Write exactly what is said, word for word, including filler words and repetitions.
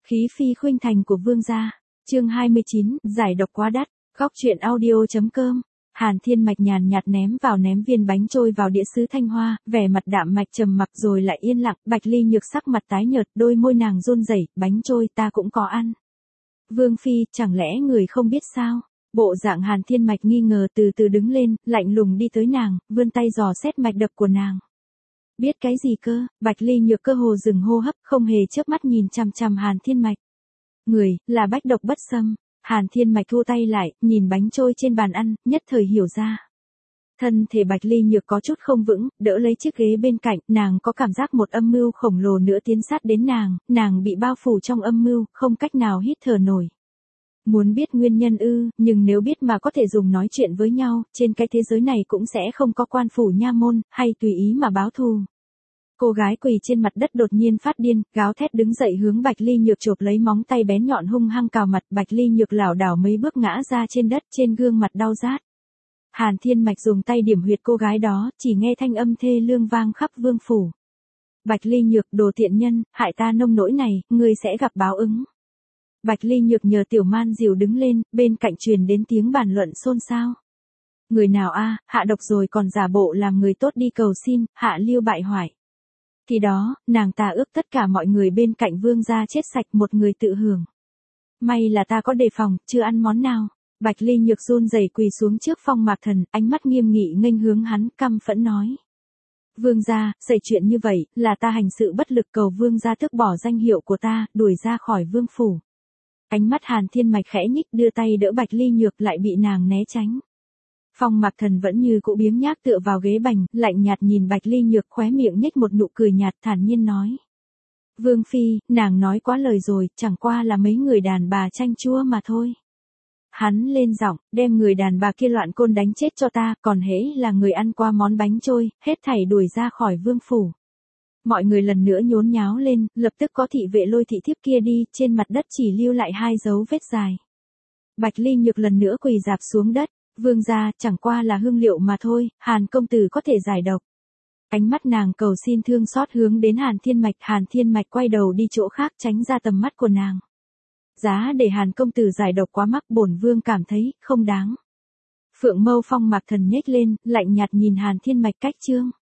Khí phi khuynh thành của vương gia. Chương hai mươi chín, giải độc quá đắt. Góc truyện audio.com. Hàn Thiên Mạch nhàn nhạt ném vào ném viên bánh trôi vào đĩa sứ thanh hoa, vẻ mặt đạm mạch trầm mặc rồi lại yên lặng. Bạch Ly Nhược sắc mặt tái nhợt, đôi môi nàng run rẩy, bánh trôi ta cũng có ăn. Vương phi, chẳng lẽ người không biết sao? Bộ dạng Hàn Thiên Mạch nghi ngờ từ từ đứng lên, lạnh lùng đi tới nàng, vươn tay dò xét mạch đập của nàng. Biết cái gì cơ? Bạch Ly Nhược cơ hồ dừng hô hấp, không hề chớp mắt nhìn chằm chằm Hàn Thiên Mạch. Người, là bách độc bất xâm. Hàn Thiên Mạch thu tay lại, nhìn bánh trôi trên bàn ăn, nhất thời hiểu ra. Thân thể Bạch Ly Nhược có chút không vững, đỡ lấy chiếc ghế bên cạnh, nàng có cảm giác một âm mưu khổng lồ nữa tiến sát đến nàng, nàng bị bao phủ trong âm mưu, không cách nào hít thở nổi. Muốn biết nguyên nhân ư, nhưng nếu biết mà có thể dùng nói chuyện với nhau, trên cái thế giới này cũng sẽ không có quan phủ nha môn, hay tùy ý mà báo thù. Cô gái quỳ trên mặt đất đột nhiên phát điên, gáo thét đứng dậy hướng Bạch Ly Nhược chộp lấy móng tay bén nhọn hung hăng cào mặt. Bạch Ly Nhược lảo đảo mấy bước ngã ra trên đất, trên gương mặt đau rát. Hàn Thiên Mạch dùng tay điểm huyệt cô gái đó, chỉ nghe thanh âm thê lương vang khắp vương phủ. Bạch Ly Nhược, đồ thiện nhân, hại ta nông nỗi này, ngươi sẽ gặp báo ứng. Bạch Ly Nhược nhờ Tiểu Man Diều đứng lên, bên cạnh truyền đến tiếng bàn luận xôn xao. Người nào a, hạ độc rồi còn giả bộ làm người tốt đi cầu xin, hạ lưu bại hoại. Khi đó, nàng ta ước tất cả mọi người bên cạnh vương gia chết sạch, một người tự hưởng. May là ta có đề phòng, chưa ăn món nào. Bạch Ly Nhược run rẩy quỳ xuống trước Phong Mạc Thần, ánh mắt nghiêm nghị nghênh hướng hắn, căm phẫn nói. Vương gia, xảy chuyện như vậy, là ta hành sự bất lực, cầu vương gia tước bỏ danh hiệu của ta, đuổi ra khỏi vương phủ. Ánh mắt Hàn Thiên Mạch khẽ nhích, đưa tay đỡ Bạch Ly Nhược, lại bị nàng né tránh. Phong Mạc Thần vẫn như cũ biếng nhác tựa vào ghế bành, lạnh nhạt nhìn Bạch Ly Nhược, khóe miệng nhếch một nụ cười nhạt, thản nhiên nói. Vương phi, nàng nói quá lời rồi, chẳng qua là mấy người đàn bà chanh chua mà thôi. Hắn lên giọng, đem người đàn bà kia loạn côn đánh chết cho ta, còn hễ là người ăn qua món bánh trôi, hết thảy đuổi ra khỏi vương phủ. Mọi người lần nữa nhốn nháo lên, lập tức có thị vệ lôi thị thiếp kia đi, trên mặt đất chỉ lưu lại hai dấu vết dài. Bạch Ly Nhược lần nữa quỳ rạp xuống đất. Vương gia, chẳng qua là hương liệu mà thôi, Hàn công tử có thể giải độc. Ánh mắt nàng cầu xin thương xót hướng đến Hàn Thiên Mạch, Hàn Thiên Mạch quay đầu đi chỗ khác tránh ra tầm mắt của nàng. Giá để Hàn công tử giải độc quá mắc, bổn vương cảm thấy không đáng. Phượng mâu Phong Mạc Thần nhếch lên, lạnh nhạt nhìn Hàn Thiên Mạch cách chương.